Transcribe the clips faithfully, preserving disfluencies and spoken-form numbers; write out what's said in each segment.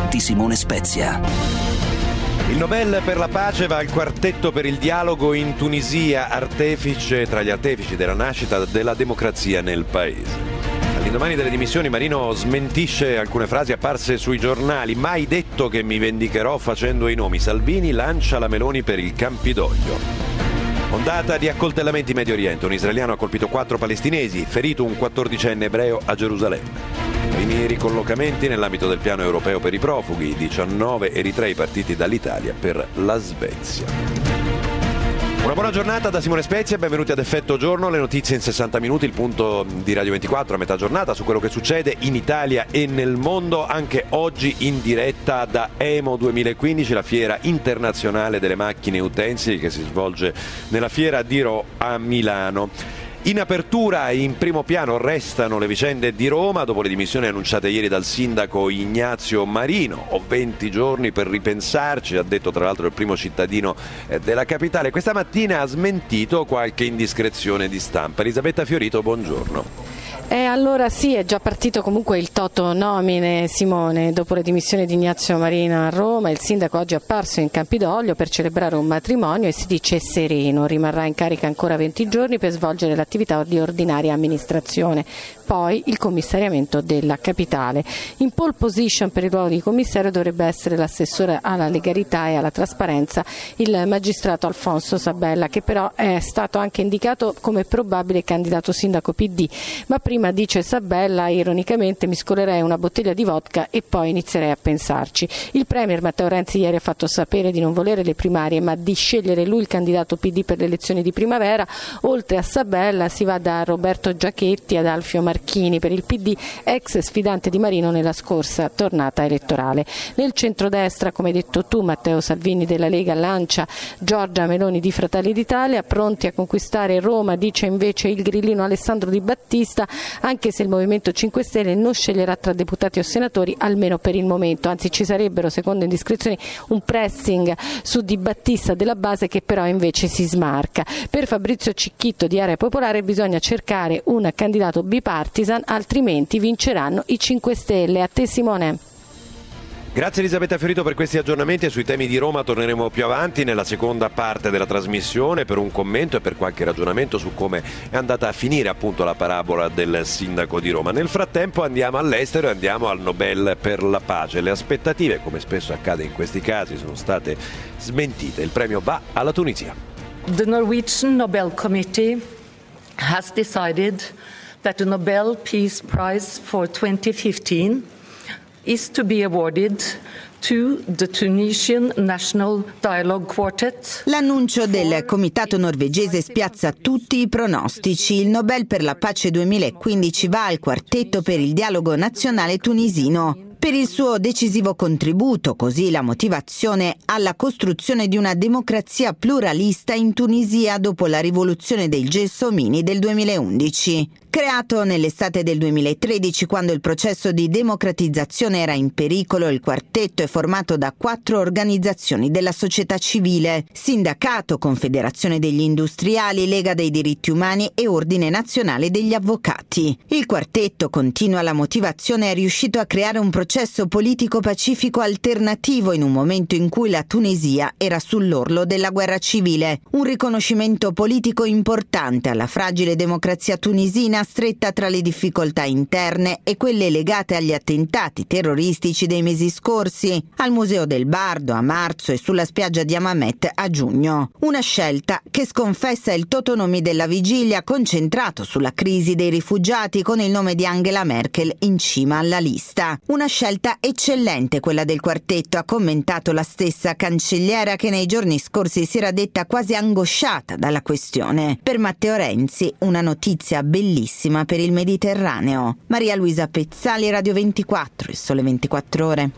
di Simone Spezia. Il Nobel per la pace va al quartetto per il dialogo in Tunisia, artefice tra gli artefici della nascita della democrazia nel paese. All'indomani delle dimissioni Marino smentisce alcune frasi apparse sui giornali. Mai detto che mi vendicherò facendo i nomi. Salvini lancia la Meloni per il Campidoglio. Ondata di accoltellamenti in Medio Oriente. Un israeliano ha colpito quattro palestinesi, ferito un quattordicenne ebreo a Gerusalemme. Primi ricollocamenti nell'ambito del piano europeo per i profughi. diciannove eritrei partiti dall'Italia per la Svezia. Una buona giornata da Simone Spezia, benvenuti ad Effetto Giorno, le notizie in sessanta minuti, il punto di Radio ventiquattro a metà giornata su quello che succede in Italia e nel mondo, anche oggi in diretta da EMO duemilaquindici, la fiera internazionale delle macchine e utensili che si svolge nella fiera di Rho a Milano. In apertura e in primo piano restano le vicende di Roma dopo le dimissioni annunciate ieri dal sindaco Ignazio Marino. Ho venti giorni per ripensarci, ha detto tra l'altro il primo cittadino della capitale. Questa mattina ha smentito qualche indiscrezione di stampa. Elisabetta Fiorito, buongiorno. E allora sì, è già partito comunque il toto nomine, Simone, dopo le dimissioni di Ignazio Marino a Roma. Il sindaco oggi è apparso in Campidoglio per celebrare un matrimonio e si dice sereno, rimarrà in carica ancora venti giorni per svolgere l'attività di ordinaria amministrazione. Poi il commissariamento della capitale. In pole position per il ruolo di commissario dovrebbe essere l'assessore alla legalità e alla trasparenza, il magistrato Alfonso Sabella, che però è stato anche indicato come probabile candidato sindaco P D. Ma prima, dice Sabella, ironicamente mi scolerei una bottiglia di vodka e poi inizierei a pensarci. Il premier Matteo Renzi ieri ha fatto sapere di non volere le primarie ma di scegliere lui il candidato P D per le elezioni di primavera. Oltre a Sabella si va da Roberto Giachetti ad Alfio Marchini per il P D, ex sfidante di Marino nella scorsa tornata elettorale. Nel centrodestra, come hai detto tu, Matteo Salvini della Lega lancia Giorgia Meloni di Fratelli d'Italia, pronti a conquistare Roma, dice invece il grillino Alessandro Di Battista, anche se il Movimento cinque Stelle non sceglierà tra deputati o senatori, almeno per il momento. Anzi, ci sarebbero, secondo indiscrezioni, un pressing su Di Battista della base che però invece si smarca. Per Fabrizio Cicchitto di Area Popolare bisogna cercare un candidato bipartisan, altrimenti vinceranno i cinque Stelle. A te, Simone. Grazie Elisabetta Fiorito per questi aggiornamenti, e sui temi di Roma torneremo più avanti nella seconda parte della trasmissione per un commento e per qualche ragionamento su come è andata a finire appunto la parabola del sindaco di Roma. Nel frattempo andiamo all'estero e andiamo al Nobel per la pace. Le aspettative, come spesso accade in questi casi, sono state smentite. Il premio va alla Tunisia. The Norwegian Nobel Committee has decided that the Nobel Peace Prize for twenty fifteen is to be awarded to the Tunisian National Dialogue Quartet. L'annuncio del comitato norvegese spiazza tutti i pronostici. Il Nobel per la pace duemilaquindici va al quartetto per il dialogo nazionale tunisino per il suo decisivo contributo, così la motivazione, alla costruzione di una democrazia pluralista in Tunisia dopo la rivoluzione dei Gelsomini del duemilaundici. Creato nell'estate del duemilatredici, quando il processo di democratizzazione era in pericolo, il quartetto è formato da quattro organizzazioni della società civile: Sindacato, Confederazione degli Industriali, Lega dei Diritti Umani e Ordine Nazionale degli Avvocati. Il quartetto, continua la motivazione, è riuscito a creare un processo politico pacifico alternativo in un momento in cui la Tunisia era sull'orlo della guerra civile. Un riconoscimento politico importante alla fragile democrazia tunisina, stretta tra le difficoltà interne e quelle legate agli attentati terroristici dei mesi scorsi, al Museo del Bardo a marzo e sulla spiaggia di Hammamet a giugno. Una scelta che sconfessa il totonomi della vigilia, concentrato sulla crisi dei rifugiati, con il nome di Angela Merkel in cima alla lista. Una scelta eccellente quella del quartetto, ha commentato la stessa cancelliera, che nei giorni scorsi si era detta quasi angosciata dalla questione. Per Matteo Renzi una notizia bellissima per il Mediterraneo. Maria Luisa Pezzali, Radio ventiquattro, Il Sole ventiquattro Ore.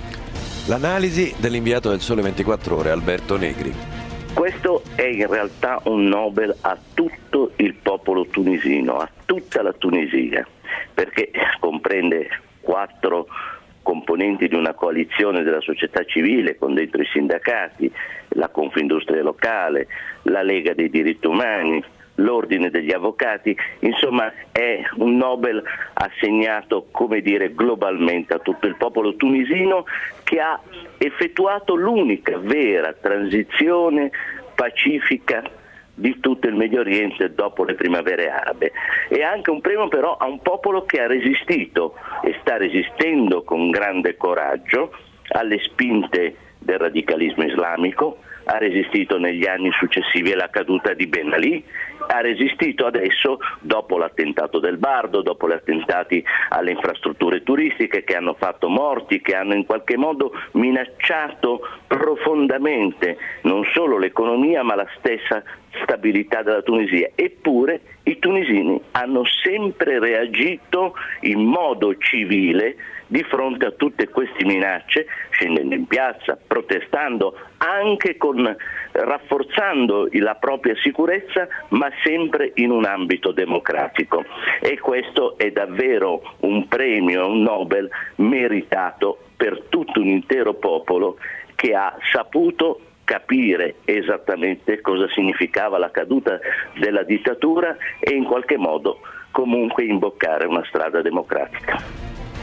L'analisi dell'inviato del Sole ventiquattro Ore, Alberto Negri. Questo è in realtà un Nobel a tutto il popolo tunisino, a tutta la Tunisia, perché comprende quattro componenti di una coalizione della società civile con dentro i sindacati, la Confindustria locale, la Lega dei Diritti Umani, l'ordine degli avvocati, insomma è un Nobel assegnato, come dire, globalmente a tutto il popolo tunisino, che ha effettuato l'unica vera transizione pacifica di tutto il Medio Oriente dopo le primavere arabe. E anche un premio però a un popolo che ha resistito e sta resistendo con grande coraggio alle spinte del radicalismo islamico, ha resistito negli anni successivi alla caduta di Ben Ali, ha resistito adesso dopo l'attentato del Bardo, dopo gli attentati alle infrastrutture turistiche che hanno fatto morti, che hanno in qualche modo minacciato profondamente non solo l'economia ma la stessa stabilità della Tunisia. Eppure i tunisini hanno sempre reagito in modo civile di fronte a tutte queste minacce, scendendo in piazza, protestando, anche con, rafforzando la propria sicurezza, ma sempre in un ambito democratico. E questo è davvero un premio, un Nobel meritato per tutto un intero popolo che ha saputo capire esattamente cosa significava la caduta della dittatura e in qualche modo comunque imboccare una strada democratica.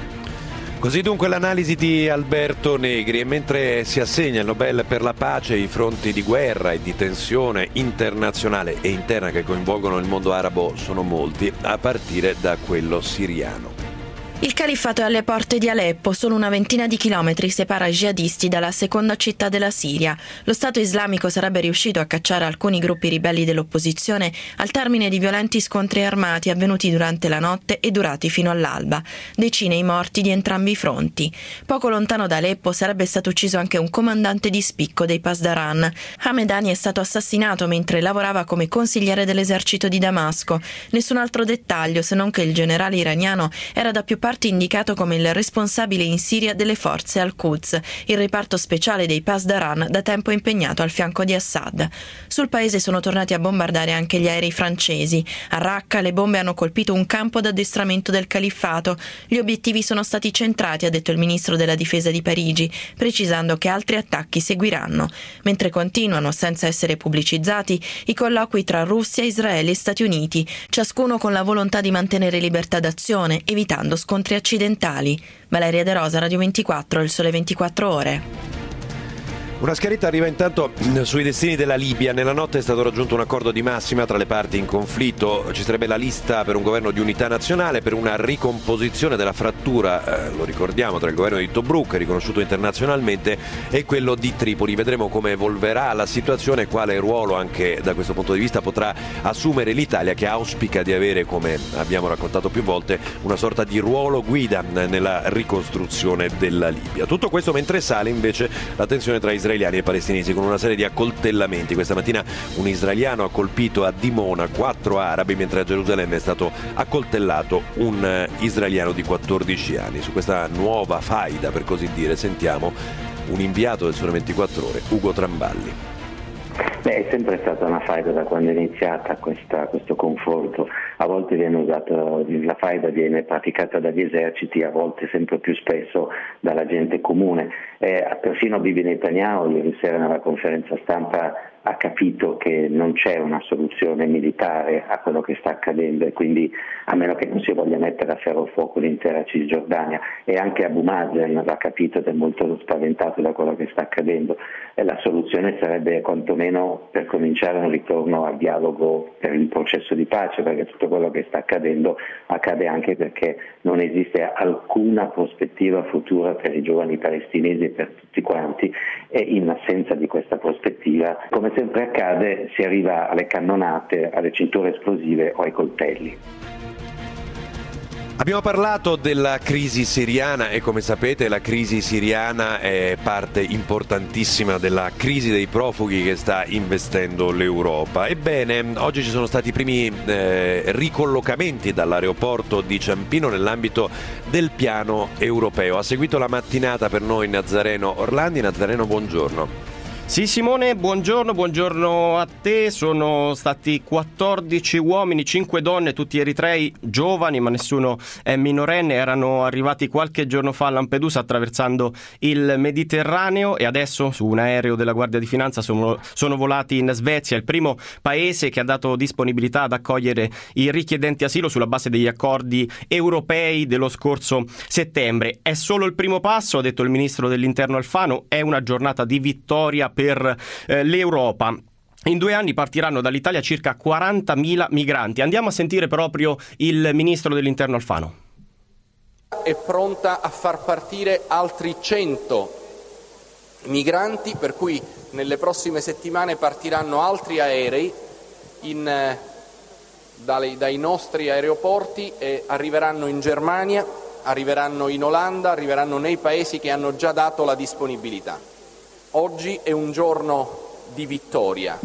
Così dunque l'analisi di Alberto Negri, e mentre si assegna il Nobel per la pace, i fronti di guerra e di tensione internazionale e interna che coinvolgono il mondo arabo sono molti, a partire da quello siriano. Il califfato è alle porte di Aleppo, solo una ventina di chilometri separa i jihadisti dalla seconda città della Siria. Lo Stato islamico sarebbe riuscito a cacciare alcuni gruppi ribelli dell'opposizione al termine di violenti scontri armati avvenuti durante la notte e durati fino all'alba. Decine i morti di entrambi i fronti. Poco lontano da Aleppo sarebbe stato ucciso anche un comandante di spicco dei Pasdaran. Hamedani è stato assassinato mentre lavorava come consigliere dell'esercito di Damasco. Nessun altro dettaglio se non che il generale iraniano era da più parti indicato come il responsabile in Siria delle forze Al-Quds, il reparto speciale dei Pasdaran da tempo impegnato al fianco di Assad. Sul paese sono tornati a bombardare anche gli aerei francesi. A Raqqa le bombe hanno colpito un campo d'addestramento del califfato. Gli obiettivi sono stati centrati, ha detto il ministro della difesa di Parigi, precisando che altri attacchi seguiranno. Mentre continuano, senza essere pubblicizzati, i colloqui tra Russia, Israele e Stati Uniti, ciascuno con la volontà di mantenere libertà d'azione, evitando scontri accidentali. Valeria De Rosa, Radio ventiquattro, Il Sole ventiquattro Ore. Una schiarita arriva intanto sui destini della Libia. Nella notte è stato raggiunto un accordo di massima tra le parti in conflitto. Ci sarebbe la lista per un governo di unità nazionale, per una ricomposizione della frattura, eh, lo ricordiamo, tra il governo di Tobruk, riconosciuto internazionalmente, e quello di Tripoli. Vedremo come evolverà la situazione e quale ruolo anche da questo punto di vista potrà assumere l'Italia, che auspica di avere, come abbiamo raccontato più volte, una sorta di ruolo guida nella ricostruzione della Libia. Tutto questo mentre sale invece la tensione tra Israele e palestinesi, con una serie di accoltellamenti. Questa mattina un israeliano ha colpito a Dimona quattro arabi, mentre a Gerusalemme è stato accoltellato un israeliano di quattordici anni. Su questa nuova faida, per così dire, sentiamo un inviato del Sole ventiquattro Ore, Ugo Tramballi. Beh, è sempre stata una faida da quando è iniziata questa, questo confronto. A volte viene usato, la faida viene praticata dagli eserciti, a volte sempre più spesso dalla gente comune. Eh, persino Bibi Netanyahu ieri sera nella conferenza stampa ha capito che non c'è una soluzione militare a quello che sta accadendo, e quindi, a meno che non si voglia mettere a ferro fuoco l'intera Cisgiordania, e anche Abu Mazen l'ha capito ed è molto spaventato da quello che sta accadendo. E la soluzione sarebbe quantomeno, per cominciare, un ritorno al dialogo per il processo di pace, perché tutto quello che sta accadendo accade anche perché non esiste alcuna prospettiva futura per i giovani palestinesi e per tutti quanti, e in assenza di questa prospettiva, come sempre accade, si arriva alle cannonate, alle cinture esplosive o ai coltelli. Abbiamo parlato della crisi siriana e, come sapete, la crisi siriana è parte importantissima della crisi dei profughi che sta investendo l'Europa. Ebbene, oggi ci sono stati i primi eh, ricollocamenti dall'aeroporto di Ciampino nell'ambito del piano europeo. Ha seguito la mattinata per noi Nazareno Orlandi. Nazareno, buongiorno. Sì Simone, buongiorno, buongiorno a te. Sono stati quattordici uomini, cinque donne, tutti eritrei, giovani ma nessuno è minorenne. Erano arrivati qualche giorno fa a Lampedusa attraversando il Mediterraneo e adesso su un aereo della Guardia di Finanza sono, sono volati in Svezia, il primo paese che ha dato disponibilità ad accogliere i richiedenti asilo sulla base degli accordi europei dello scorso settembre. È solo il primo passo, ha detto il ministro dell'Interno Alfano, è una giornata di vittoria per per eh, l'Europa. In due anni partiranno dall'Italia circa quarantamila migranti. Andiamo a sentire proprio il ministro dell'Interno Alfano. È pronta a far partire altri cento migranti, per cui nelle prossime settimane partiranno altri aerei in, eh, dai, dai nostri aeroporti e arriveranno in Germania, arriveranno in Olanda, arriveranno nei paesi che hanno già dato la disponibilità. Oggi è un giorno di vittoria.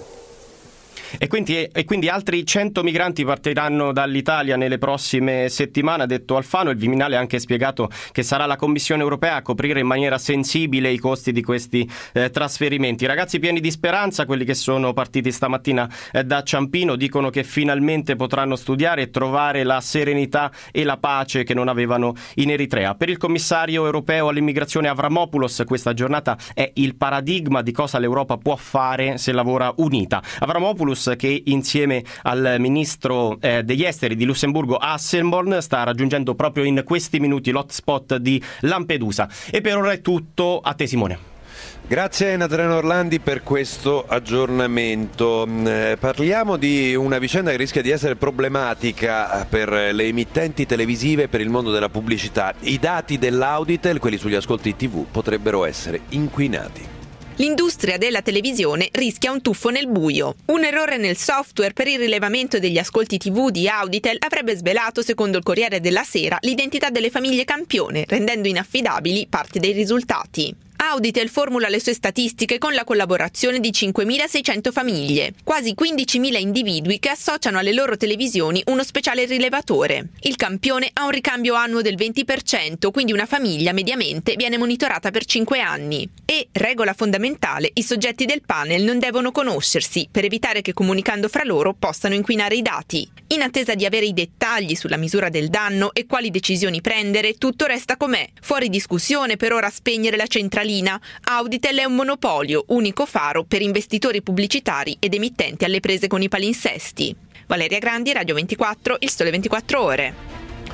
E quindi, e quindi altri cento migranti partiranno dall'Italia nelle prossime settimane, ha detto Alfano. Il Viminale ha anche spiegato che sarà la Commissione europea a coprire in maniera sensibile i costi di questi eh, trasferimenti. I ragazzi pieni di speranza, quelli che sono partiti stamattina eh, da Ciampino, dicono che finalmente potranno studiare e trovare la serenità e la pace che non avevano in Eritrea. Per il commissario europeo all'immigrazione Avramopoulos questa giornata è il paradigma di cosa l'Europa può fare se lavora unita. Avramopoulos, che insieme al ministro eh, degli esteri di Lussemburgo Asselborn sta raggiungendo proprio in questi minuti l'hotspot di Lampedusa. E per ora è tutto, a te Simone. Grazie Natalino Orlandi per questo aggiornamento. Eh, parliamo di una vicenda che rischia di essere problematica per le emittenti televisive e per il mondo della pubblicità. I dati dell'Auditel, quelli sugli ascolti tivù, potrebbero essere inquinati. L'industria della televisione rischia un tuffo nel buio. Un errore nel software per il rilevamento degli ascolti tivù di Auditel avrebbe svelato, secondo il Corriere della Sera, l'identità delle famiglie campione, rendendo inaffidabili parte dei risultati. Auditel formula le sue statistiche con la collaborazione di cinquemilaseicento famiglie, quasi quindicimila individui che associano alle loro televisioni uno speciale rilevatore. Il campione ha un ricambio annuo del venti per cento, quindi una famiglia mediamente viene monitorata per cinque anni. E, regola fondamentale, i soggetti del panel non devono conoscersi per evitare che comunicando fra loro possano inquinare i dati. In attesa di avere i dettagli sulla misura del danno e quali decisioni prendere, tutto resta com'è. Fuori discussione per ora spegnere la centralina. Auditel è un monopolio, unico faro per investitori pubblicitari ed emittenti alle prese con i palinsesti. Valeria Grandi, Radio ventiquattro, Il Sole ventiquattro Ore.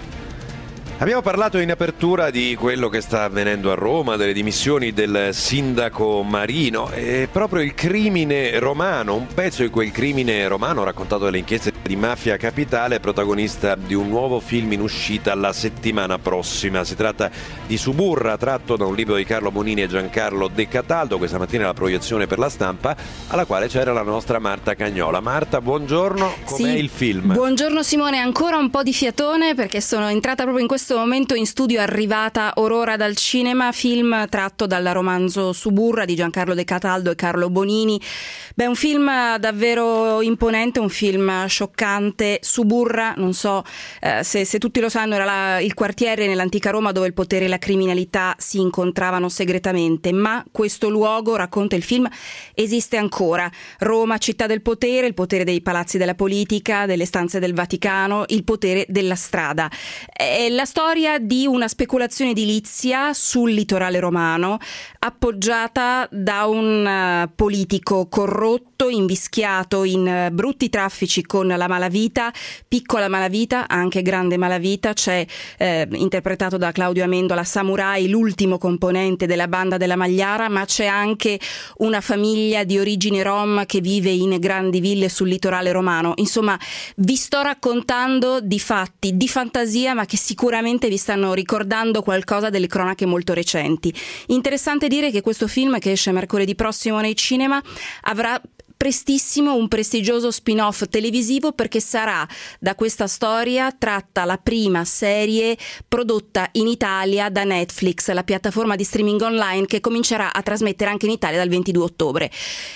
Abbiamo parlato in apertura di quello che sta avvenendo a Roma, delle dimissioni del sindaco Marino e proprio il crimine romano, un pezzo di quel crimine romano raccontato dalle inchieste di Mafia Capitale, protagonista di un nuovo film in uscita la settimana prossima. Si tratta di Suburra, tratto da un libro di Carlo Bonini e Giancarlo De Cataldo, questa mattina la proiezione per La Stampa, alla quale c'era la nostra Marta Cagnola. Marta, buongiorno, com'è sì, il film? Buongiorno Simone, ancora un po' di fiatone perché sono entrata proprio in questo momento in studio, arrivata Aurora dal cinema, film tratto dal romanzo Suburra di Giancarlo De Cataldo e Carlo Bonini. Beh, un film davvero imponente, un film scioccante. Suburra, non so eh, se, se tutti lo sanno, era la, il quartiere nell'antica Roma dove il potere e la criminalità si incontravano segretamente, ma questo luogo, racconta il film, esiste ancora. Roma, città del potere, il potere dei palazzi della politica, delle stanze del Vaticano, il potere della strada. È la storia di una speculazione edilizia sul litorale romano appoggiata da un uh, politico corrotto, invischiato in uh, brutti traffici con la malavita, piccola malavita, anche grande malavita. C'è eh, interpretato da Claudio Amendola Samurai, l'ultimo componente della banda della Magliara, ma c'è anche una famiglia di origine rom che vive in grandi ville sul litorale romano. Insomma, vi sto raccontando di fatti di fantasia, ma che sicuramente vi stanno ricordando qualcosa delle cronache molto recenti. Interessante dire che questo film, che esce mercoledì prossimo nei cinema, avrà prestissimo un prestigioso spin-off televisivo, perché sarà da questa storia tratta la prima serie prodotta in Italia da Netflix, la piattaforma di streaming online che comincerà a trasmettere anche in Italia dal ventidue ottobre.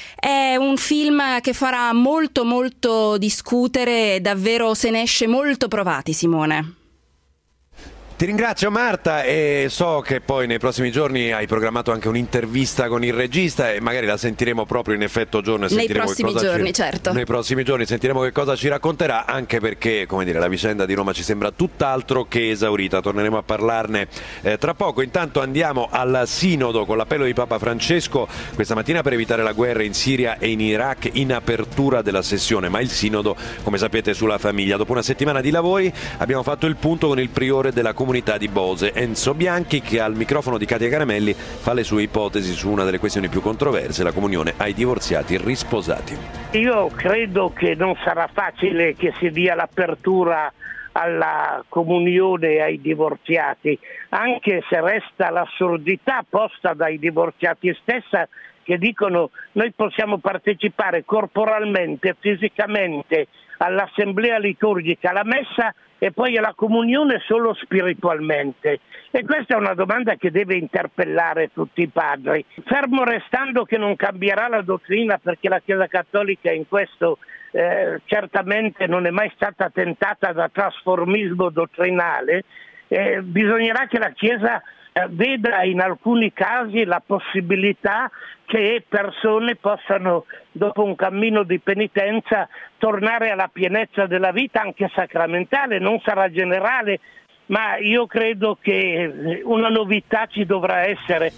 È un film che farà molto molto discutere, davvero se ne esce molto provati, Simone. Ti ringrazio Marta, e so che poi nei prossimi giorni hai programmato anche un'intervista con il regista e magari la sentiremo proprio in effetto giorno e nei sentiremo prossimi che cosa giorni, ci... certo. Nei prossimi giorni sentiremo che cosa ci racconterà, anche perché, come dire, la vicenda di Roma ci sembra tutt'altro che esaurita. Torneremo a parlarne eh, tra poco. Intanto andiamo al Sinodo con l'appello di Papa Francesco questa mattina per evitare la guerra in Siria e in Iraq, in apertura della sessione, ma il Sinodo, come sapete, sulla famiglia. Dopo una settimana di lavori abbiamo fatto il punto con il priore della comunità di Bose, Enzo Bianchi, che al microfono di Katia Caramelli fa le sue ipotesi su una delle questioni più controverse, la comunione ai divorziati risposati. Io credo che non sarà facile che si dia l'apertura alla comunione ai divorziati, anche se resta l'assurdità posta dai divorziati stessa, che dicono: noi possiamo partecipare corporalmente, fisicamente all'assemblea liturgica, alla messa, e poi alla comunione solo spiritualmente. E questa è una domanda che deve interpellare tutti i padri, fermo restando che non cambierà la dottrina, perché la Chiesa Cattolica in questo eh, certamente non è mai stata tentata da trasformismo dottrinale. Eh, bisognerà che la Chiesa eh, veda in alcuni casi la possibilità che persone possano, dopo un cammino di penitenza, tornare alla pienezza della vita anche sacramentale. Non sarà generale, ma io credo che una novità ci dovrà essere.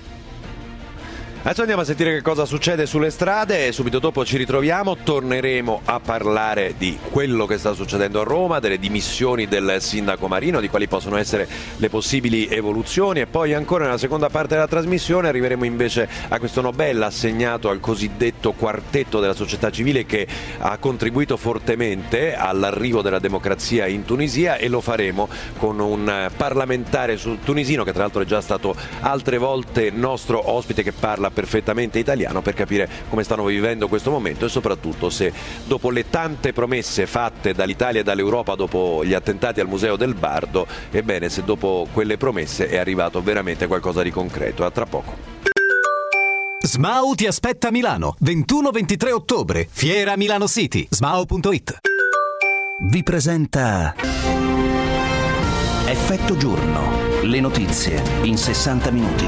Adesso andiamo a sentire che cosa succede sulle strade e subito dopo ci ritroviamo, torneremo a parlare di quello che sta succedendo a Roma, delle dimissioni del sindaco Marino, di quali possono essere le possibili evoluzioni, e poi ancora nella seconda parte della trasmissione arriveremo invece a questo Nobel assegnato al cosiddetto quartetto della società civile, che ha contribuito fortemente all'arrivo della democrazia in Tunisia, e lo faremo con un parlamentare tunisino che tra l'altro è già stato altre volte nostro ospite, che parla perfettamente italiano, per capire come stanno vivendo questo momento e soprattutto se, dopo le tante promesse fatte dall'Italia e dall'Europa dopo gli attentati al Museo del Bardo, ebbene se dopo quelle promesse è arrivato veramente qualcosa di concreto. A tra poco. S M A U ti aspetta a Milano, ventuno ventitré ottobre, Fiera Milano City, smau punto it. Vi presenta Effetto Giorno, le notizie in sessanta minuti.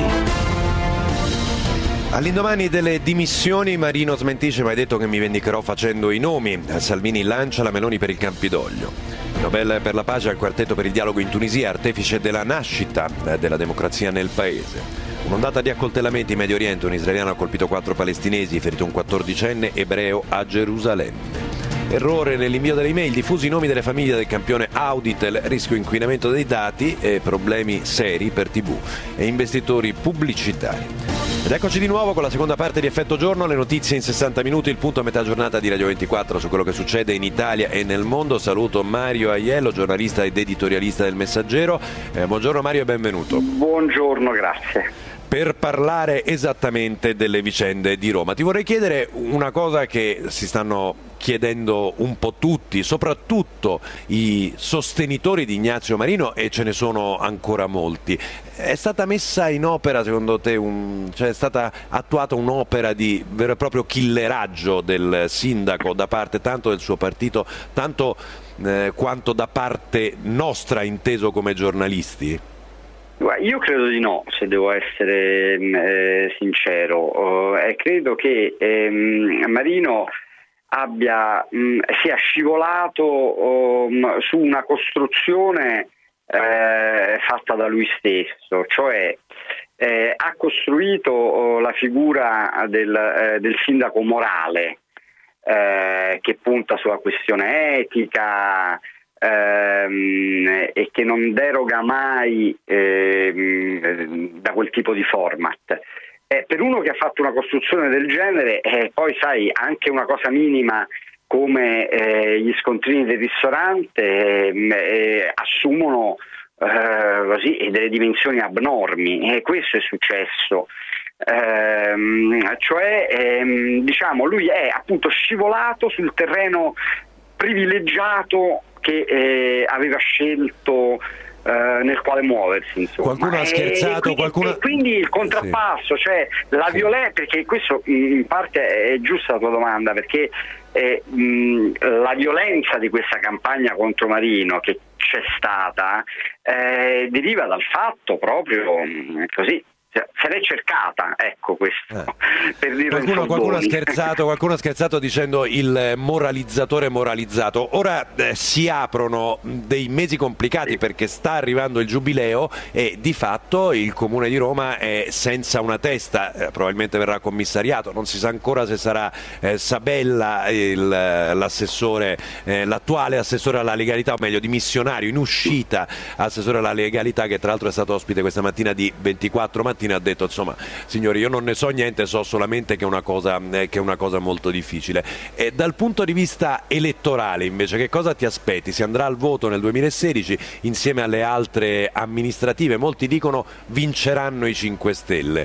All'indomani delle dimissioni Marino smentisce: mai detto che mi vendicherò facendo i nomi. Salvini lancia la Meloni per il Campidoglio. Nobel per la pace al quartetto per il dialogo in Tunisia, artefice della nascita della democrazia nel paese. Un'ondata di accoltellamenti in Medio Oriente: un israeliano ha colpito quattro palestinesi, ferito un quattordicenne ebreo a Gerusalemme. Errore nell'invio delle email, diffusi i nomi delle famiglie del campione Auditel, rischio inquinamento dei dati e problemi seri per tivù e investitori pubblicitari. Ed eccoci di nuovo con la seconda parte di Effetto Giorno, le notizie in sessanta minuti, il punto a metà giornata di Radio ventiquattro su quello che succede in Italia e nel mondo. Saluto Mario Aiello, giornalista ed editorialista del Messaggero. Eh, buongiorno Mario e benvenuto. Buongiorno, grazie. Per parlare esattamente delle vicende di Roma, ti vorrei chiedere una cosa che si stanno chiedendo un po' tutti, soprattutto i sostenitori di Ignazio Marino, e ce ne sono ancora molti. È stata messa in opera, secondo te, un, cioè è stata attuata un'opera di vero e proprio killeraggio del sindaco da parte tanto del suo partito, tanto eh, quanto da parte nostra, inteso come giornalisti? Io credo di no, se devo essere eh, sincero, e eh, credo che eh, Marino abbia mh, sia scivolato um, su una costruzione eh, fatta da lui stesso, cioè eh, ha costruito oh, la figura del, eh, del sindaco morale eh, che punta sulla questione etica ehm, e che non deroga mai ehm, da quel tipo di format. Eh, per uno che ha fatto una costruzione del genere, eh, poi sai, anche una cosa minima come eh, gli scontrini del ristorante eh, eh, assumono eh, così, delle dimensioni abnormi, e questo è successo. Ehm, cioè ehm, diciamo lui è appunto scivolato sul terreno privilegiato che eh, aveva scelto Uh, nel quale muoversi, insomma. Qualcuno ha scherzato, e quindi, qualcuno... e quindi il contrappasso, sì. Cioè la sì. violenza, perché questo in parte è giusta la tua domanda, perché eh, mh, la violenza di questa campagna contro Marino, che c'è stata eh, deriva dal fatto proprio mh, così. Se l'è cercata, ecco questo. Eh. Per dire qualcuno, qualcuno, ha scherzato, qualcuno ha scherzato dicendo il moralizzatore moralizzato. Ora eh, si aprono dei mesi complicati perché sta arrivando il giubileo e di fatto il Comune di Roma è senza una testa, eh, probabilmente verrà commissariato, non si sa ancora se sarà eh, Sabella il, l'assessore, eh, l'attuale assessore alla legalità, o meglio dimissionario in uscita assessore alla legalità, che tra l'altro è stato ospite questa mattina di ventiquattro mattina. Ha detto insomma signori, io non ne so niente, so solamente che è una cosa, eh, che è una cosa molto difficile. E dal punto di vista elettorale invece che cosa ti aspetti? Si andrà al voto nel duemilasedici insieme alle altre amministrative, molti dicono vinceranno i cinque Stelle.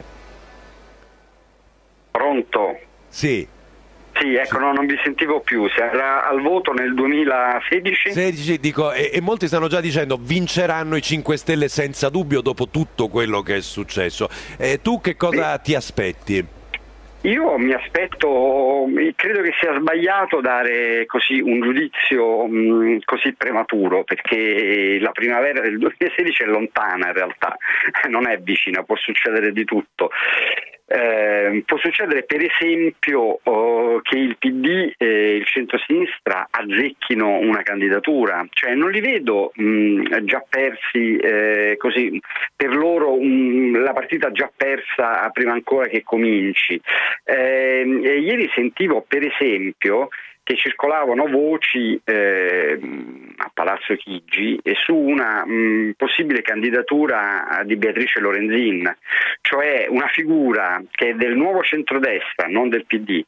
Pronto? Sì. Sì, ecco, no, non vi sentivo più. Si andrà al voto nel duemilasedici? sedici, dico, e, e molti stanno già dicendo vinceranno i cinque Stelle senza dubbio dopo tutto quello che è successo. E tu che cosa ti aspetti? Io mi aspetto, credo che sia sbagliato dare così un giudizio mh, così prematuro, perché la primavera del duemilasedici è lontana in realtà, non è vicina, può succedere di tutto. Eh, può succedere per esempio oh, che il P D e il centrosinistra azzecchino una candidatura, cioè non li vedo mh, già persi eh, così, per loro mh, la partita già persa prima ancora che cominci. Eh, e ieri sentivo per esempio che circolavano voci eh, a Palazzo Chigi e su una mh, possibile candidatura di Beatrice Lorenzin, cioè una figura che è del nuovo centrodestra, non del P D,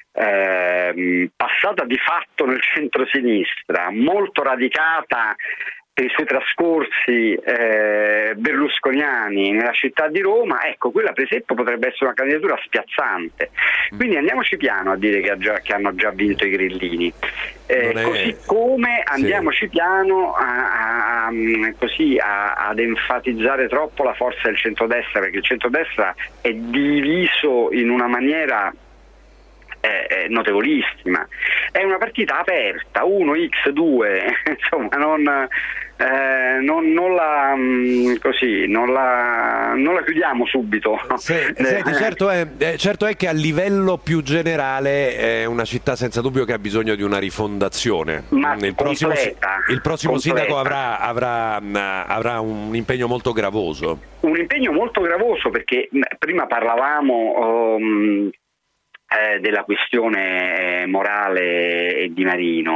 eh, passata di fatto nel centrosinistra, molto radicata per i suoi trascorsi eh, berlusconiani nella città di Roma. Ecco, quella per esempio potrebbe essere una candidatura spiazzante. Quindi andiamoci piano a dire che, ha già, che hanno già vinto i grillini, eh, è... così come andiamoci sì. piano a, a, a, così a, ad enfatizzare troppo la forza del centrodestra, perché il centrodestra è diviso in una maniera è notevolissima. È una partita aperta, uno contro due, insomma non, eh, non, non, la, così, non, la, non la chiudiamo subito. Se, senti, certo, è, certo è che a livello più generale è una città senza dubbio che ha bisogno di una rifondazione. Ma il prossimo, completa, il prossimo sindaco avrà, avrà, avrà un impegno molto gravoso. Un impegno molto gravoso perché prima parlavamo um, Eh, della questione morale e di Marino.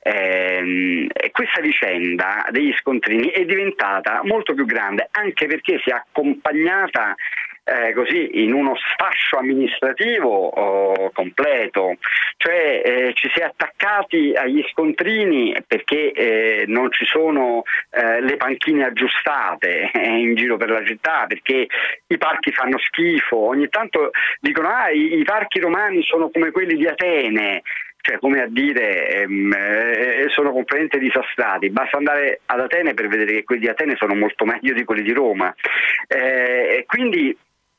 Eh, questa vicenda degli scontrini è diventata molto più grande, anche perché si è accompagnata eh, così in uno sfascio amministrativo oh, completo, cioè eh, ci si è attaccati agli scontrini perché eh, non ci sono eh, le panchine aggiustate eh, in giro per la città, perché i parchi fanno schifo, ogni tanto dicono ah i, i parchi romani sono come quelli di Atene, cioè come a dire ehm, eh, sono completamente disastrati. Basta andare ad Atene per vedere che quelli di Atene sono molto meglio di quelli di Roma, eh, quindi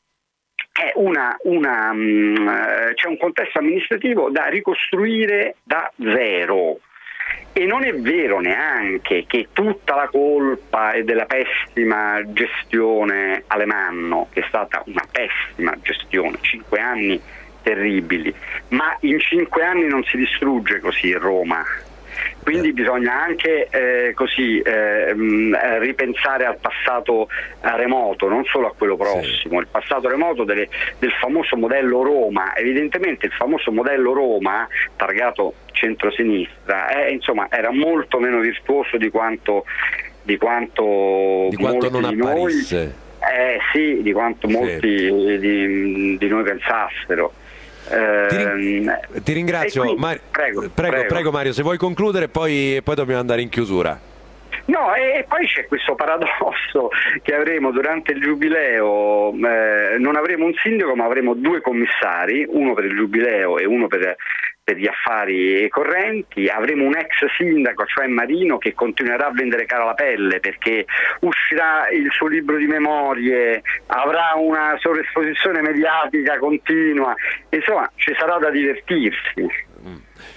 è una, una mh, c'è un contesto amministrativo da ricostruire da zero. E non è vero neanche che tutta la colpa è della pessima gestione Alemanno, che è stata una pessima gestione, cinque anni terribili, ma in cinque anni non si distrugge così Roma. Quindi bisogna anche eh, così eh, mh, ripensare al passato eh, remoto, non solo a quello prossimo, sì. Il passato remoto delle, del famoso modello Roma. Evidentemente il famoso modello Roma, targato centrosinistra, eh, insomma, era molto meno virtuoso di quanto di quanto, di quanto non di noi, apparisse. Eh sì, di quanto sì. molti di, di noi pensassero. Ti, rin- ti ringrazio, quindi, Mar- prego, prego, prego. prego Mario, se vuoi concludere poi, poi dobbiamo andare in chiusura. No, e poi c'è questo paradosso che avremo durante il giubileo, eh, non avremo un sindaco ma avremo due commissari, uno per il giubileo e uno per, per gli affari correnti. Avremo un ex sindaco, cioè Marino, che continuerà a vendere cara la pelle perché uscirà il suo libro di memorie, avrà una sovraesposizione mediatica continua, insomma ci sarà da divertirsi.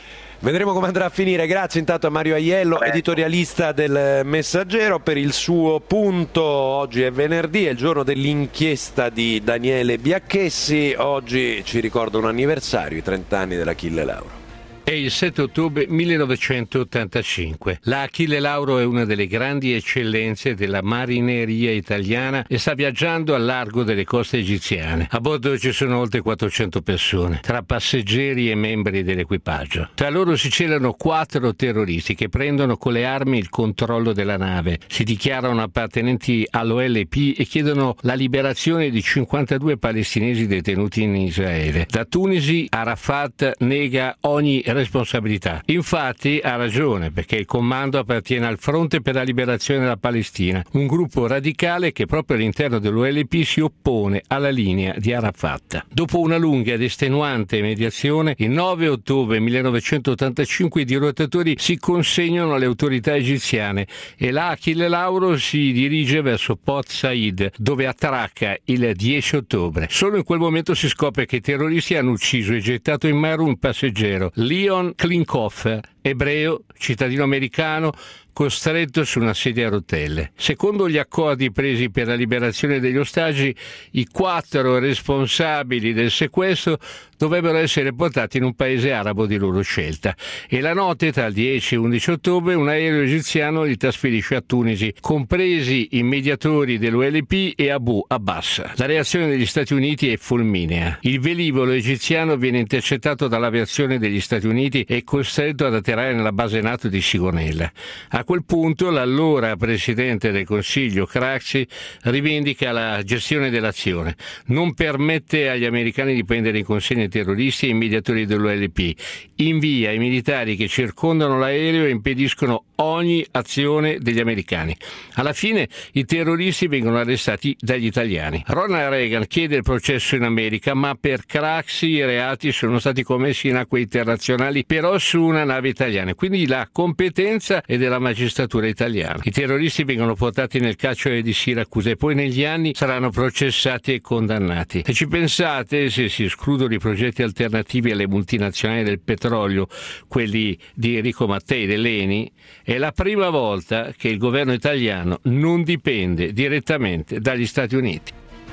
Vedremo come andrà a finire. Grazie intanto a Mario Aiello, Prego. editorialista del Messaggero, per il suo punto. Oggi è venerdì, è il giorno dell'inchiesta di Daniele Biacchessi. Oggi ci ricorda un anniversario, i trenta anni dell'Achille Lauro. È il sette ottobre millenovecentottantacinque. La Achille Lauro è una delle grandi eccellenze della marineria italiana e sta viaggiando al largo delle coste egiziane. A bordo ci sono oltre quattrocento persone, tra passeggeri e membri dell'equipaggio. Tra loro si celano quattro terroristi che prendono con le armi il controllo della nave, si dichiarano appartenenti all'O L P e chiedono la liberazione di cinquantadue palestinesi detenuti in Israele. Da Tunisi Arafat nega ogni responsabilità. Infatti ha ragione, perché il comando appartiene al Fronte per la Liberazione della Palestina, un gruppo radicale che proprio all'interno dell'O L P si oppone alla linea di Arafat. Dopo una lunga ed estenuante mediazione, il nove ottobre millenovecentottantacinque i dirottatori si consegnano alle autorità egiziane e la Achille Lauro si dirige verso Port Said, dove attracca il dieci ottobre. Solo in quel momento si scopre che i terroristi hanno ucciso e gettato in mare un passeggero, Leon Klinkoff, ebreo, cittadino americano, costretto su una sedia a rotelle. Secondo gli accordi presi per la liberazione degli ostaggi, i quattro responsabili del sequestro dovrebbero essere portati in un paese arabo di loro scelta e la notte tra il dieci e undici ottobre un aereo egiziano li trasferisce a Tunisi, compresi i mediatori dell'O L P e Abu Abbas. La reazione degli Stati Uniti è fulminea. Il velivolo egiziano viene intercettato dall'aviazione degli Stati Uniti e costretto ad atterrare nella base NATO di Sigonella. A quel punto l'allora presidente del Consiglio Craxi rivendica la gestione dell'azione, non permette agli americani di prendere in consegna i terroristi e i mediatori dell'O L P, invia i militari che circondano l'aereo e impediscono ogni azione degli americani. Alla fine i terroristi vengono arrestati dagli italiani. Ronald Reagan chiede il processo in America, ma per Craxi i reati sono stati commessi in acque internazionali, però su una nave italiana, quindi la competenza è della magistratura italiana. I terroristi vengono portati nel carcere di Siracusa e poi negli anni saranno processati e condannati. E ci pensate, se si escludono i progetti alternativi alle multinazionali del petrolio, quelli di Enrico Mattei dell'Eni, è la prima volta che il governo italiano non dipende direttamente dagli Stati Uniti.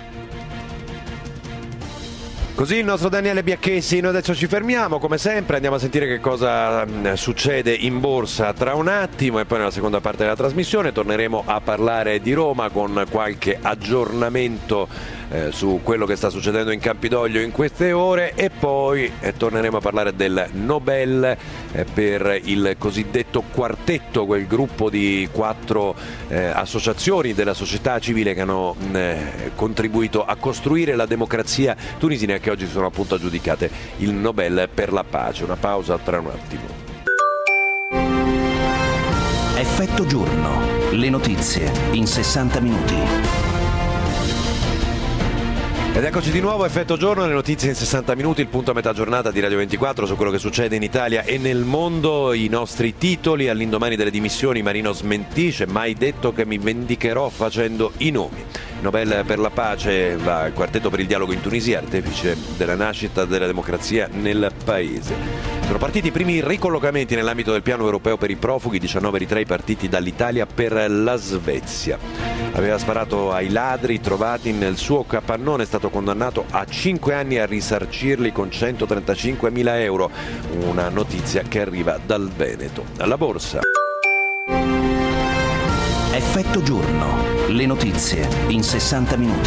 Così il nostro Daniele Biacchessi. Noi adesso ci fermiamo, come sempre andiamo a sentire che cosa succede in borsa tra un attimo e poi nella seconda parte della trasmissione torneremo a parlare di Roma con qualche aggiornamento eh, su quello che sta succedendo in Campidoglio in queste ore e poi eh, torneremo a parlare del Nobel eh, per il cosiddetto quartetto, quel gruppo di quattro eh, associazioni della società civile che hanno eh, contribuito a costruire la democrazia tunisina, che oggi sono appunto aggiudicate il Nobel per la pace. Una pausa tra un attimo. Effetto giorno. Le notizie in sessanta minuti. Ed eccoci di nuovo, Effetto Giorno, le notizie in sessanta minuti, il punto a metà giornata di Radio ventiquattro su quello che succede in Italia e nel mondo. I nostri titoli: all'indomani delle dimissioni Marino smentisce, mai detto che mi vendicherò facendo i nomi. Nobel per la pace va al quartetto per il dialogo in Tunisia, artefice della nascita della democrazia nel paese. Sono partiti i primi ricollocamenti nell'ambito del piano europeo per i profughi, diciannove eritrei partiti dall'Italia per la Svezia. Aveva sparato ai ladri trovati nel suo capannone, è stato condannato a cinque anni a risarcirli con centotrentacinquemila euro. Una notizia che arriva dal Veneto. Alla borsa. Effetto giorno. Le notizie in sessanta minuti.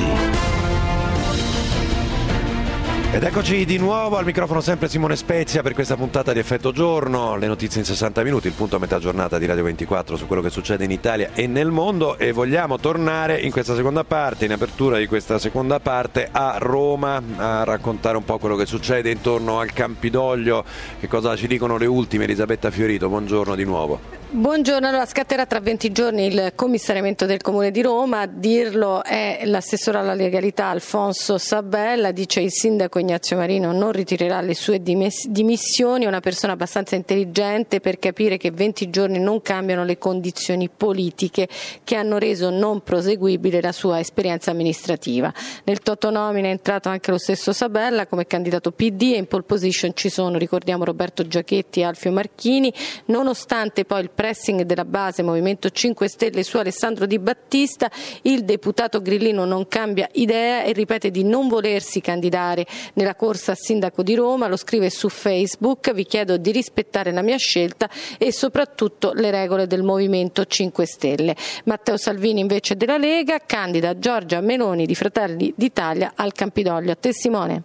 Ed eccoci di nuovo al microfono, sempre Simone Spezia per questa puntata di Effetto Giorno, le notizie in sessanta minuti, il punto a metà giornata di Radio ventiquattro su quello che succede in Italia e nel mondo. E vogliamo tornare in questa seconda parte, in apertura di questa seconda parte, a Roma a raccontare un po' quello che succede intorno al Campidoglio. Che cosa ci dicono le ultime? Elisabetta Fiorito, buongiorno di nuovo. Buongiorno, allora scatterà tra venti giorni il commissariamento del Comune di Roma, a dirlo è l'assessore alla legalità Alfonso Sabella, dice il sindaco Ignazio Marino non ritirerà le sue dimes- dimissioni, è una persona abbastanza intelligente per capire che venti giorni non cambiano le condizioni politiche che hanno reso non proseguibile la sua esperienza amministrativa. Nel Totonomine è entrato anche lo stesso Sabella come candidato P D e in pole position ci sono, ricordiamo, Roberto Giachetti e Alfio Marchini, nonostante poi il pressing della base Movimento cinque Stelle su Alessandro Di Battista. Il deputato grillino non cambia idea e ripete di non volersi candidare nella corsa a sindaco di Roma, lo scrive su Facebook: vi chiedo di rispettare la mia scelta e soprattutto le regole del Movimento cinque Stelle. Matteo Salvini invece della Lega candida Giorgia Meloni di Fratelli d'Italia al Campidoglio. A te Simone.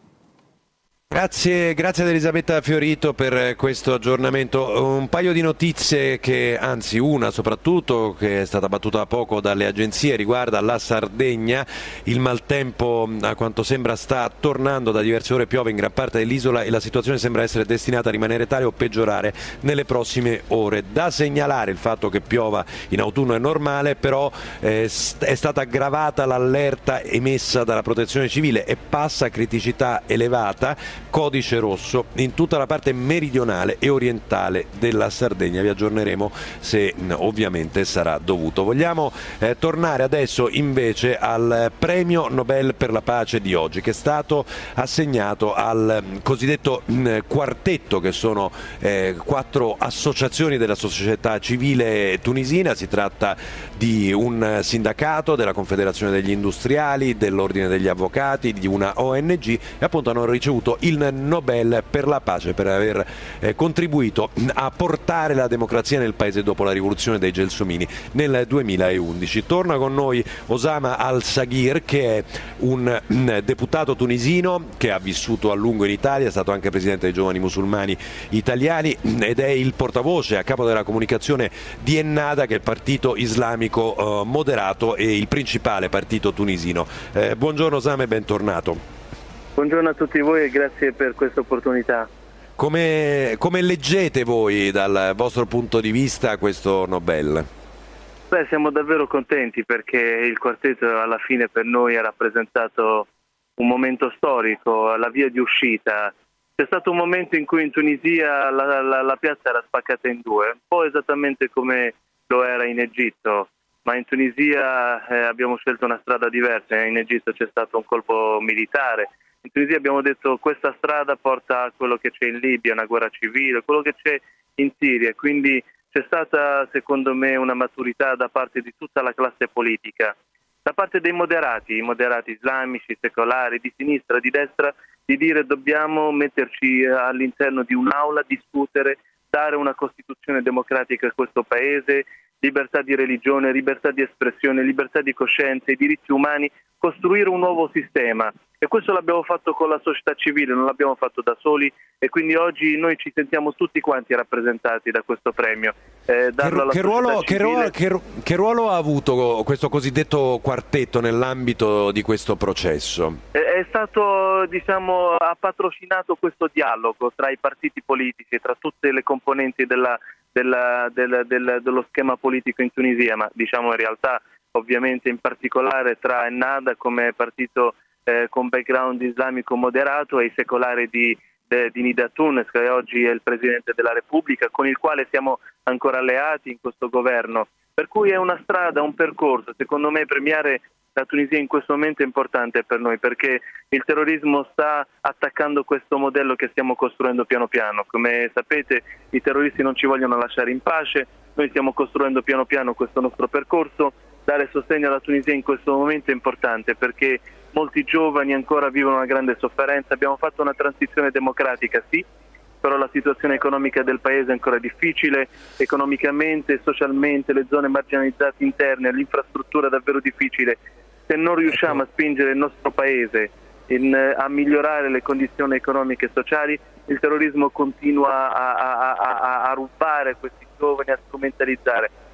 Grazie, grazie ad Elisabetta Fiorito per questo aggiornamento. Un paio di notizie che, anzi una soprattutto, che è stata battuta da poco dalle agenzie, riguarda la Sardegna. Il maltempo a quanto sembra sta tornando, da diverse ore piove in gran parte dell'isola e la situazione sembra essere destinata a rimanere tale o peggiorare nelle prossime ore. Da segnalare il fatto che piova in autunno è normale, però eh, è stata aggravata l'allerta emessa dalla Protezione Civile e passa a criticità elevata, codice rosso in tutta la parte meridionale e orientale della Sardegna. Vi aggiorneremo se ovviamente sarà dovuto. Vogliamo eh, tornare adesso invece al premio Nobel per la pace di oggi, che è stato assegnato al cosiddetto mh, quartetto, che sono eh, quattro associazioni della società civile tunisina. Si tratta di un sindacato, della Confederazione degli Industriali, dell'Ordine degli Avvocati, di una O N G, e appunto hanno ricevuto il Nobel per la pace per aver eh, contribuito a portare la democrazia nel paese dopo la rivoluzione dei Gelsomini nel duemilaundici. Torna con noi Osama Al-Saghir, che è un, un deputato tunisino che ha vissuto a lungo in Italia, è stato anche presidente dei Giovani Musulmani Italiani ed è il portavoce a capo della comunicazione di Ennahda, che è il partito islamico eh, moderato e il principale partito tunisino. Eh, buongiorno Osama e bentornato. Buongiorno a tutti voi e grazie per questa opportunità. Come, come leggete voi dal vostro punto di vista questo Nobel? Beh, siamo davvero contenti perché il quartetto alla fine per noi ha rappresentato un momento storico, la via di uscita. C'è stato un momento in cui in Tunisia la, la, la piazza era spaccata in due, un po' esattamente come lo era in Egitto, ma in Tunisia eh, abbiamo scelto una strada diversa. In Egitto c'è stato un colpo militare. In Tunisia abbiamo detto questa strada porta a quello che c'è in Libia, una guerra civile, quello che c'è in Siria, quindi c'è stata secondo me una maturità da parte di tutta la classe politica, da parte dei moderati, i moderati islamici, secolari, di sinistra, di destra, di dire dobbiamo metterci all'interno di un'aula, discutere, dare una Costituzione democratica a questo paese, libertà di religione, libertà di espressione, libertà di coscienza, i diritti umani, costruire un nuovo sistema. E questo l'abbiamo fatto con la società civile, non l'abbiamo fatto da soli e quindi oggi noi ci sentiamo tutti quanti rappresentati da questo premio. Eh, darlo che, che, ruolo, che, ruolo, che, che ruolo ha avuto questo cosiddetto quartetto nell'ambito di questo processo? È, è stato, diciamo, ha patrocinato questo dialogo tra i partiti politici, tra tutte le componenti della, della, della, della, dello schema politico in Tunisia, ma diciamo in realtà ovviamente in particolare tra Ennahda come partito eh, con background islamico moderato e i secolari di, de, di Nida Tounes, che oggi è il Presidente della Repubblica, con il quale siamo ancora alleati in questo governo. Per cui è una strada, un percorso. Secondo me premiare la Tunisia in questo momento è importante per noi perché il terrorismo sta attaccando questo modello che stiamo costruendo piano piano. Come sapete i terroristi non ci vogliono lasciare in pace, noi stiamo costruendo piano piano questo nostro percorso. Dare sostegno alla Tunisia in questo momento è importante perché molti giovani ancora vivono una grande sofferenza. Abbiamo fatto una transizione democratica, sì, però la situazione economica del paese è ancora difficile, economicamente, socialmente, le zone marginalizzate interne, l'infrastruttura è davvero difficile. Se non riusciamo a spingere il nostro paese in, a migliorare le condizioni economiche e sociali, il terrorismo continua a, a, a, a rubare questi giovani, a strumentalizzare.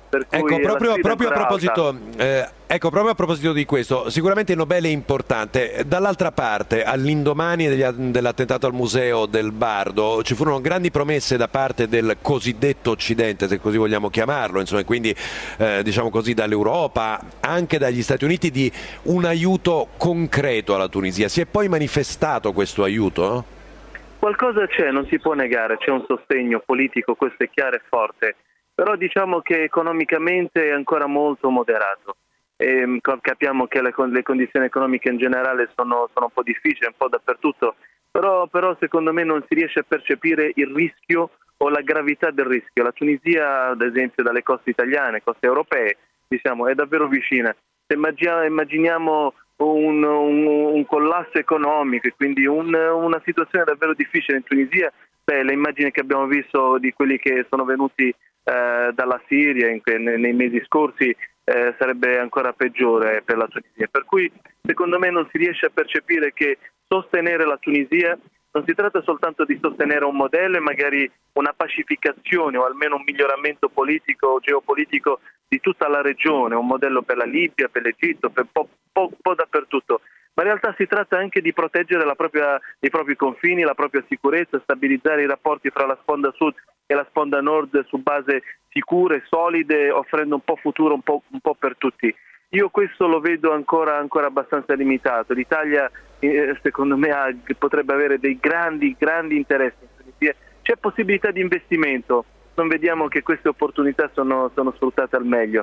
Per cui ecco, proprio, la proprio a ancora proposito, eh, ecco, proprio a proposito di questo, sicuramente il Nobel è importante. Dall'altra parte, all'indomani degli, dell'attentato al museo del Bardo, ci furono grandi promesse da parte del cosiddetto Occidente, se così vogliamo chiamarlo, insomma, quindi eh, diciamo così dall'Europa, anche dagli Stati Uniti, di un aiuto concreto alla Tunisia. Si è poi manifestato questo aiuto? No? Qualcosa c'è, non si può negare, c'è un sostegno politico, questo è chiaro e forte. Però diciamo che economicamente è ancora molto moderato. E capiamo che le, le condizioni economiche in generale sono, sono un po' difficili, un po' dappertutto, però, però secondo me non si riesce a percepire il rischio o la gravità del rischio. La Tunisia, ad esempio, dalle coste italiane, coste europee, diciamo, è davvero vicina. Se immaginiamo un, un, un collasso economico e quindi un, una situazione davvero difficile in Tunisia, beh, le immagini che abbiamo visto di quelli che sono venuti Eh, dalla Siria in que- nei mesi scorsi eh, sarebbe ancora peggiore per la Tunisia, per cui secondo me non si riesce a percepire che sostenere la Tunisia non si tratta soltanto di sostenere un modello e magari una pacificazione o almeno un miglioramento politico o geopolitico di tutta la regione, un modello per la Libia, per l'Egitto, per un po', po', po' dappertutto, ma in realtà si tratta anche di proteggere la propria, i propri confini, la propria sicurezza, stabilizzare i rapporti fra la sponda sud e la sponda nord su base sicure, solide, offrendo un po' futuro un po', un po' per tutti. Io questo lo vedo ancora, ancora abbastanza limitato. L'Italia eh, secondo me ha, potrebbe avere dei grandi, grandi interessi in Tunisia. C'è possibilità di investimento, non vediamo che queste opportunità sono, sono sfruttate al meglio.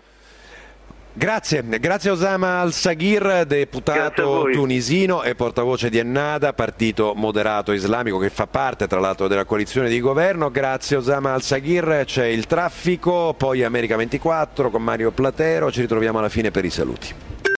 Grazie, grazie Osama Al-Saghir, deputato tunisino e portavoce di Ennahda, partito moderato islamico che fa parte tra l'altro della coalizione di governo. Grazie Osama Al-Saghir, c'è il traffico, poi America ventiquattro con Mario Platero, ci ritroviamo alla fine per i saluti.